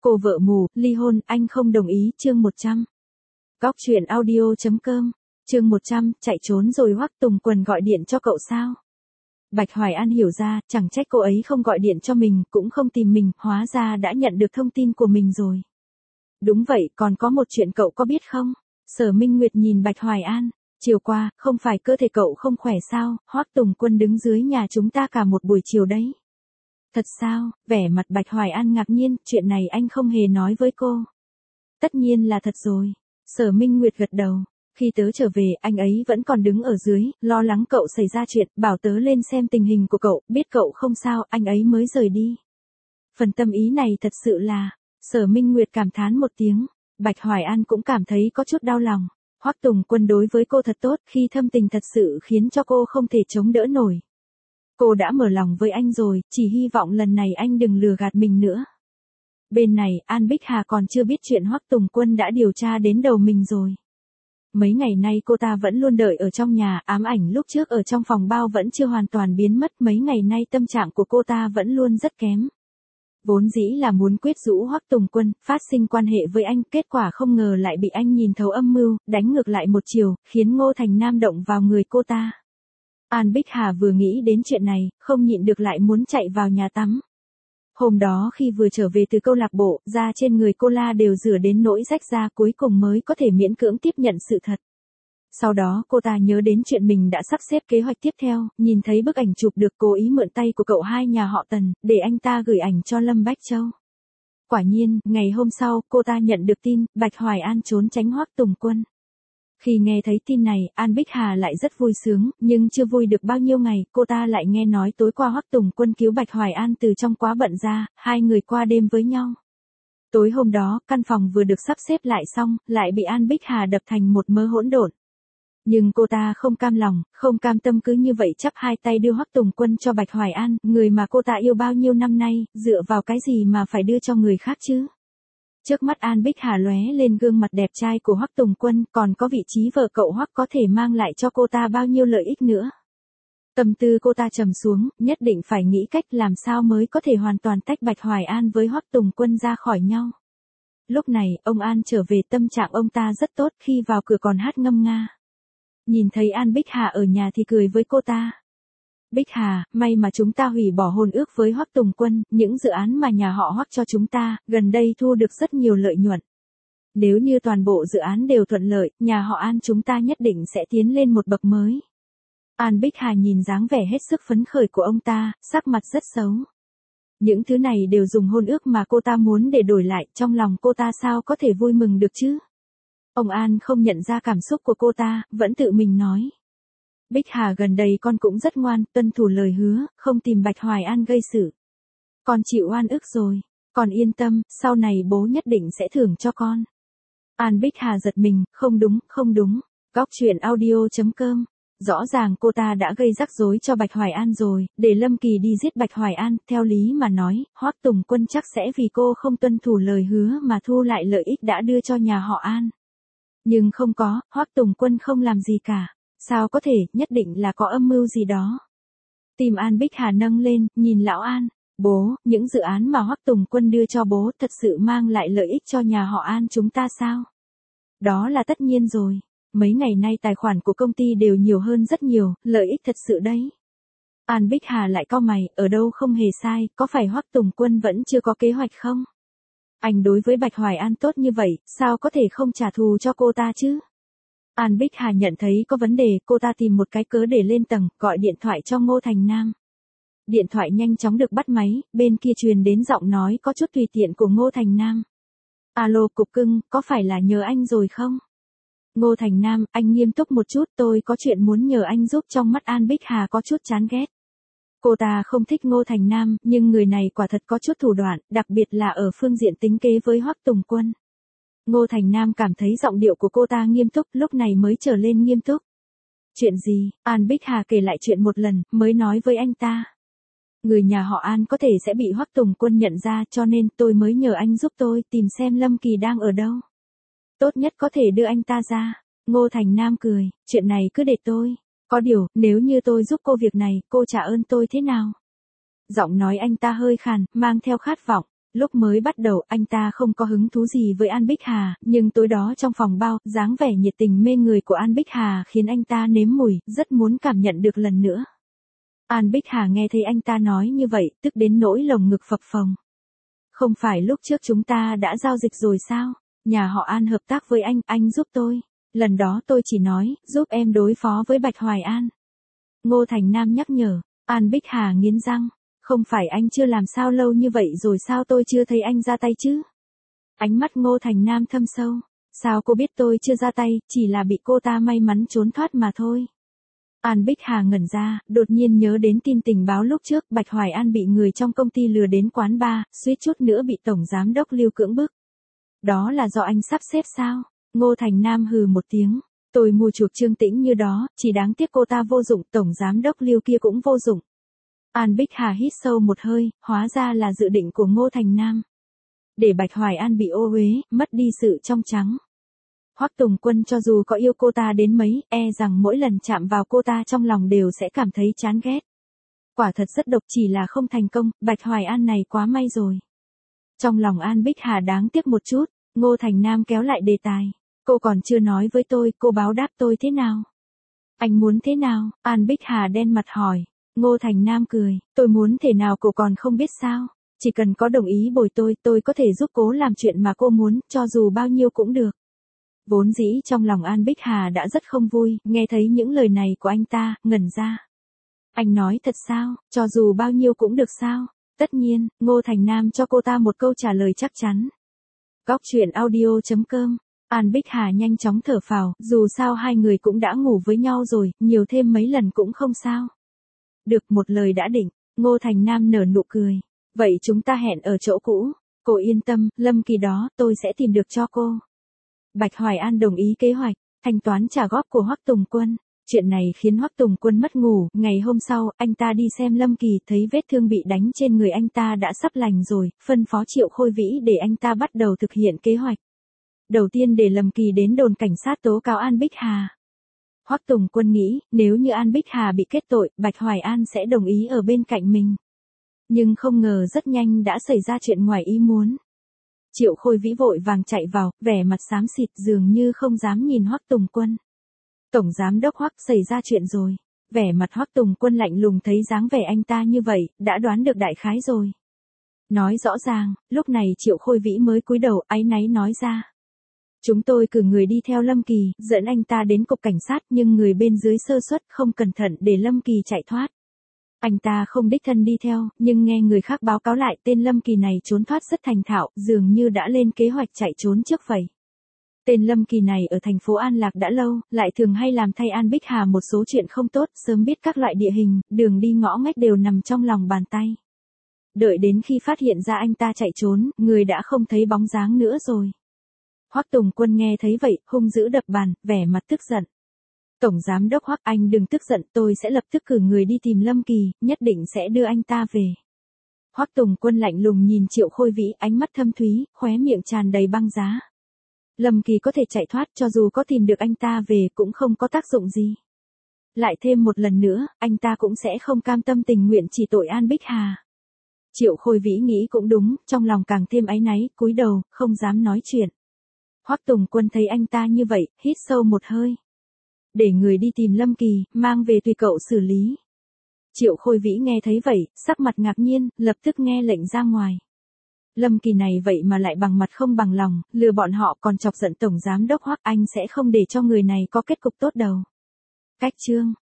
Cô vợ mù, ly hôn, anh không đồng ý, chương 100. Góc truyện audio.com, chương 100, chạy trốn rồi Hoắc Tùng Quân gọi điện cho cậu sao? Bạch Hoài An hiểu ra, chẳng trách cô ấy không gọi điện cho mình, cũng không tìm mình, hóa ra đã nhận được thông tin của mình rồi. Đúng vậy, còn có một chuyện cậu có biết không? Sở Minh Nguyệt nhìn Bạch Hoài An, chiều qua, không phải cơ thể cậu không khỏe sao, Hoắc Tùng Quân đứng dưới nhà chúng ta cả một buổi chiều đấy. Thật sao? Vẻ mặt Bạch Hoài An ngạc nhiên, chuyện này anh không hề nói với cô. Tất nhiên là thật rồi. Sở Minh Nguyệt gật đầu. Khi tớ trở về, anh ấy vẫn còn đứng ở dưới, lo lắng cậu xảy ra chuyện, bảo tớ lên xem tình hình của cậu, biết cậu không sao, anh ấy mới rời đi. Phần tâm ý này thật sự là, Sở Minh Nguyệt cảm thán một tiếng, Bạch Hoài An cũng cảm thấy có chút đau lòng. Hoắc Tùng Quân đối với cô thật tốt, khi thâm tình thật sự khiến cho cô không thể chống đỡ nổi. Cô đã mở lòng với anh rồi, chỉ hy vọng lần này anh đừng lừa gạt mình nữa. Bên này, An Bích Hà còn chưa biết chuyện Hoắc Tùng Quân đã điều tra đến đầu mình rồi. Mấy ngày nay cô ta vẫn luôn đợi ở trong nhà, ám ảnh lúc trước ở trong phòng bao vẫn chưa hoàn toàn biến mất, mấy ngày nay tâm trạng của cô ta vẫn luôn rất kém. Vốn dĩ là muốn quyết rũ Hoắc Tùng Quân, phát sinh quan hệ với anh, kết quả không ngờ lại bị anh nhìn thấu âm mưu, đánh ngược lại một chiều, khiến Ngô Thành Nam động vào người cô ta. An Bích Hà vừa nghĩ đến chuyện này, không nhịn được lại muốn chạy vào nhà tắm. Hôm đó khi vừa trở về từ câu lạc bộ, da trên người cô la đều rửa đến nỗi rách ra, cuối cùng mới có thể miễn cưỡng tiếp nhận sự thật. Sau đó cô ta nhớ đến chuyện mình đã sắp xếp kế hoạch tiếp theo, nhìn thấy bức ảnh chụp được cố ý mượn tay của cậu hai nhà họ Tần, để anh ta gửi ảnh cho Lâm Bách Châu. Quả nhiên, ngày hôm sau, cô ta nhận được tin, Bạch Hoài An trốn tránh Hoắc Tùng Quân. Khi nghe thấy tin này, An Bích Hà lại rất vui sướng, nhưng chưa vui được bao nhiêu ngày, cô ta lại nghe nói tối qua Hoắc Tùng Quân cứu Bạch Hoài An từ trong quá bận ra, hai người qua đêm với nhau. Tối hôm đó, căn phòng vừa được sắp xếp lại xong, lại bị An Bích Hà đập thành một mớ hỗn độn. Nhưng cô ta không cam lòng, không cam tâm cứ như vậy chắp hai tay đưa Hoắc Tùng Quân cho Bạch Hoài An, người mà cô ta yêu bao nhiêu năm nay, dựa vào cái gì mà phải đưa cho người khác chứ? Trước mắt An Bích Hà lóe lên gương mặt đẹp trai của Hoắc Tùng Quân, còn có vị trí vợ cậu Hoắc có thể mang lại cho cô ta bao nhiêu lợi ích nữa. Tâm tư cô ta trầm xuống, nhất định phải nghĩ cách làm sao mới có thể hoàn toàn tách Bạch Hoài An với Hoắc Tùng Quân ra khỏi nhau. Lúc này, ông An trở về, tâm trạng ông ta rất tốt, khi vào cửa còn hát ngâm nga. Nhìn thấy An Bích Hà ở nhà thì cười với cô ta. Bích Hà, may mà chúng ta hủy bỏ hôn ước với Hoắc Tùng Quân, những dự án mà nhà họ Hoắc cho chúng ta, gần đây thu được rất nhiều lợi nhuận. Nếu như toàn bộ dự án đều thuận lợi, nhà họ An chúng ta nhất định sẽ tiến lên một bậc mới. An Bích Hà nhìn dáng vẻ hết sức phấn khởi của ông ta, sắc mặt rất xấu. Những thứ này đều dùng hôn ước mà cô ta muốn để đổi lại, trong lòng cô ta sao có thể vui mừng được chứ? Ông An không nhận ra cảm xúc của cô ta, vẫn tự mình nói. Bích Hà gần đây con cũng rất ngoan, tuân thủ lời hứa, không tìm Bạch Hoài An gây sự. Con chịu oan ức rồi, con yên tâm, sau này bố nhất định sẽ thưởng cho con. An Bích Hà giật mình, không đúng, góc truyện audio.com. Rõ ràng cô ta đã gây rắc rối cho Bạch Hoài An rồi, để Lâm Kỳ đi giết Bạch Hoài An, theo lý mà nói, Hoắc Tùng Quân chắc sẽ vì cô không tuân thủ lời hứa mà thu lại lợi ích đã đưa cho nhà họ An. Nhưng không có, Hoắc Tùng Quân không làm gì cả. Sao có thể, nhất định là có âm mưu gì đó. Tim An Bích Hà nâng lên, nhìn lão An. Bố, những dự án mà Hoắc Tùng Quân đưa cho bố thật sự mang lại lợi ích cho nhà họ An chúng ta sao? Đó là tất nhiên rồi. Mấy ngày nay tài khoản của công ty đều nhiều hơn rất nhiều, lợi ích thật sự đấy. An Bích Hà lại cau mày, ở đâu không hề sai, có phải Hoắc Tùng Quân vẫn chưa có kế hoạch không? Anh đối với Bạch Hoài An tốt như vậy, sao có thể không trả thù cho cô ta chứ? An Bích Hà nhận thấy có vấn đề, cô ta tìm một cái cớ để lên tầng, gọi điện thoại cho Ngô Thành Nam. Điện thoại nhanh chóng được bắt máy, bên kia truyền đến giọng nói có chút tùy tiện của Ngô Thành Nam. Alo cục cưng, có phải là nhờ anh rồi không? Ngô Thành Nam, anh nghiêm túc một chút, tôi có chuyện muốn nhờ anh giúp. Trong mắt An Bích Hà có chút chán ghét. Cô ta không thích Ngô Thành Nam, nhưng người này quả thật có chút thủ đoạn, đặc biệt là ở phương diện tính kế với Hoắc Tùng Quân. Ngô Thành Nam cảm thấy giọng điệu của cô ta nghiêm túc, lúc này mới trở lên nghiêm túc. Chuyện gì? An Bích Hà kể lại chuyện một lần, mới nói với anh ta. Người nhà họ An có thể sẽ bị Hoắc Tùng Quân nhận ra, cho nên tôi mới nhờ anh giúp tôi tìm xem Lâm Kỳ đang ở đâu. Tốt nhất có thể đưa anh ta ra. Ngô Thành Nam cười, chuyện này cứ để tôi. Có điều, nếu như tôi giúp cô việc này, cô trả ơn tôi thế nào? Giọng nói anh ta hơi khàn, mang theo khát vọng. Lúc mới bắt đầu anh ta không có hứng thú gì với An Bích Hà, nhưng tối đó trong phòng bao, dáng vẻ nhiệt tình mê người của An Bích Hà khiến anh ta nếm mùi, rất muốn cảm nhận được lần nữa. An Bích Hà nghe thấy anh ta nói như vậy, tức đến nỗi lồng ngực phập phồng. Không phải lúc trước chúng ta đã giao dịch rồi sao? Nhà họ An hợp tác với anh giúp tôi. Lần đó tôi chỉ nói, giúp em đối phó với Bạch Hoài An. Ngô Thành Nam nhắc nhở, An Bích Hà nghiến răng. Không phải anh chưa làm sao lâu như vậy rồi sao tôi chưa thấy anh ra tay chứ? Ánh mắt Ngô Thành Nam thâm sâu. Sao cô biết tôi chưa ra tay, chỉ là bị cô ta may mắn trốn thoát mà thôi. An Bích Hà ngẩn ra, đột nhiên nhớ đến tin tình báo lúc trước Bạch Hoài An bị người trong công ty lừa đến quán bar, suýt chút nữa bị Tổng Giám đốc Lưu cưỡng bức. Đó là do anh sắp xếp sao? Ngô Thành Nam hừ một tiếng. Tôi mua chuộc Trương Tĩnh như đó, chỉ đáng tiếc cô ta vô dụng, Tổng Giám đốc Lưu kia cũng vô dụng. An Bích Hà hít sâu một hơi, hóa ra là dự định của Ngô Thành Nam. Để Bạch Hoài An bị ô uế, mất đi sự trong trắng. Hoắc Tùng Quân cho dù có yêu cô ta đến mấy, rằng mỗi lần chạm vào cô ta trong lòng đều sẽ cảm thấy chán ghét. Quả thật rất độc, chỉ là không thành công, Bạch Hoài An này quá may rồi. Trong lòng An Bích Hà đáng tiếc một chút, Ngô Thành Nam kéo lại đề tài. Cô còn chưa nói với tôi, cô báo đáp tôi thế nào? Anh muốn thế nào? An Bích Hà đen mặt hỏi. Ngô Thành Nam cười, tôi muốn thế nào cô còn không biết sao? Chỉ cần có đồng ý bồi tôi có thể giúp cô làm chuyện mà cô muốn, cho dù bao nhiêu cũng được. Vốn dĩ trong lòng An Bích Hà đã rất không vui, nghe thấy những lời này của anh ta, ngẩn ra. Anh nói thật sao, cho dù bao nhiêu cũng được sao? Tất nhiên, Ngô Thành Nam cho cô ta một câu trả lời chắc chắn. Góc truyện audio.com. An Bích Hà nhanh chóng thở phào, dù sao hai người cũng đã ngủ với nhau rồi, nhiều thêm mấy lần cũng không sao. Được, một lời đã định, Ngô Thành Nam nở nụ cười. Vậy chúng ta hẹn ở chỗ cũ, cô yên tâm, Lâm Kỳ đó, tôi sẽ tìm được cho cô. Bạch Hoài An đồng ý kế hoạch, thanh toán trả góp của Hoắc Tùng Quân. Chuyện này khiến Hoắc Tùng Quân mất ngủ, ngày hôm sau, anh ta đi xem Lâm Kỳ, thấy vết thương bị đánh trên người anh ta đã sắp lành rồi, phân phó Triệu Khôi Vĩ để anh ta bắt đầu thực hiện kế hoạch. Đầu tiên để Lâm Kỳ đến đồn cảnh sát tố cáo An Bích Hà. Hoắc Tùng Quân nghĩ, nếu như An Bích Hà bị kết tội, Bạch Hoài An sẽ đồng ý ở bên cạnh mình. Nhưng không ngờ rất nhanh đã xảy ra chuyện ngoài ý muốn. Triệu Khôi Vĩ vội vàng chạy vào, vẻ mặt xám xịt dường như không dám nhìn Hoắc Tùng Quân. Tổng Giám đốc Hoắc, xảy ra chuyện rồi. Vẻ mặt Hoắc Tùng Quân lạnh lùng, thấy dáng vẻ anh ta như vậy, đã đoán được đại khái rồi. Nói rõ ràng, lúc này Triệu Khôi Vĩ mới cúi đầu áy náy nói ra. Chúng tôi cử người đi theo Lâm Kỳ, dẫn anh ta đến cục cảnh sát, nhưng người bên dưới sơ suất, không cẩn thận để Lâm Kỳ chạy thoát. Anh ta không đích thân đi theo, nhưng nghe người khác báo cáo lại tên Lâm Kỳ này trốn thoát rất thành thạo, dường như đã lên kế hoạch chạy trốn trước vậy. Tên Lâm Kỳ này ở thành phố An Lạc đã lâu, lại thường hay làm thay An Bích Hà một số chuyện không tốt, sớm biết các loại địa hình, đường đi ngõ ngách đều nằm trong lòng bàn tay. Đợi đến khi phát hiện ra anh ta chạy trốn, người đã không thấy bóng dáng nữa rồi. Hoắc Tùng Quân nghe thấy vậy, hung dữ đập bàn, vẻ mặt tức giận. Tổng Giám đốc Hoắc, anh đừng tức giận, tôi sẽ lập tức cử người đi tìm Lâm Kỳ, nhất định sẽ đưa anh ta về. Hoắc Tùng Quân lạnh lùng nhìn Triệu Khôi Vĩ, ánh mắt thâm thúy, khóe miệng tràn đầy băng giá. Lâm Kỳ có thể chạy thoát, cho dù có tìm được anh ta về cũng không có tác dụng gì. Lại thêm một lần nữa, anh ta cũng sẽ không cam tâm tình nguyện chỉ tội An Bích Hà. Triệu Khôi Vĩ nghĩ cũng đúng, trong lòng càng thêm áy náy, cúi đầu, không dám nói chuyện. Hoắc Tùng Quân thấy anh ta như vậy, hít sâu một hơi. Để người đi tìm Lâm Kỳ, mang về tùy cậu xử lý. Triệu Khôi Vĩ nghe thấy vậy, sắc mặt ngạc nhiên, lập tức nghe lệnh ra ngoài. Lâm Kỳ này vậy mà lại bằng mặt không bằng lòng, lừa bọn họ, còn chọc giận Tổng Giám đốc Hoắc, anh sẽ không để cho người này có kết cục tốt đâu. Cách chương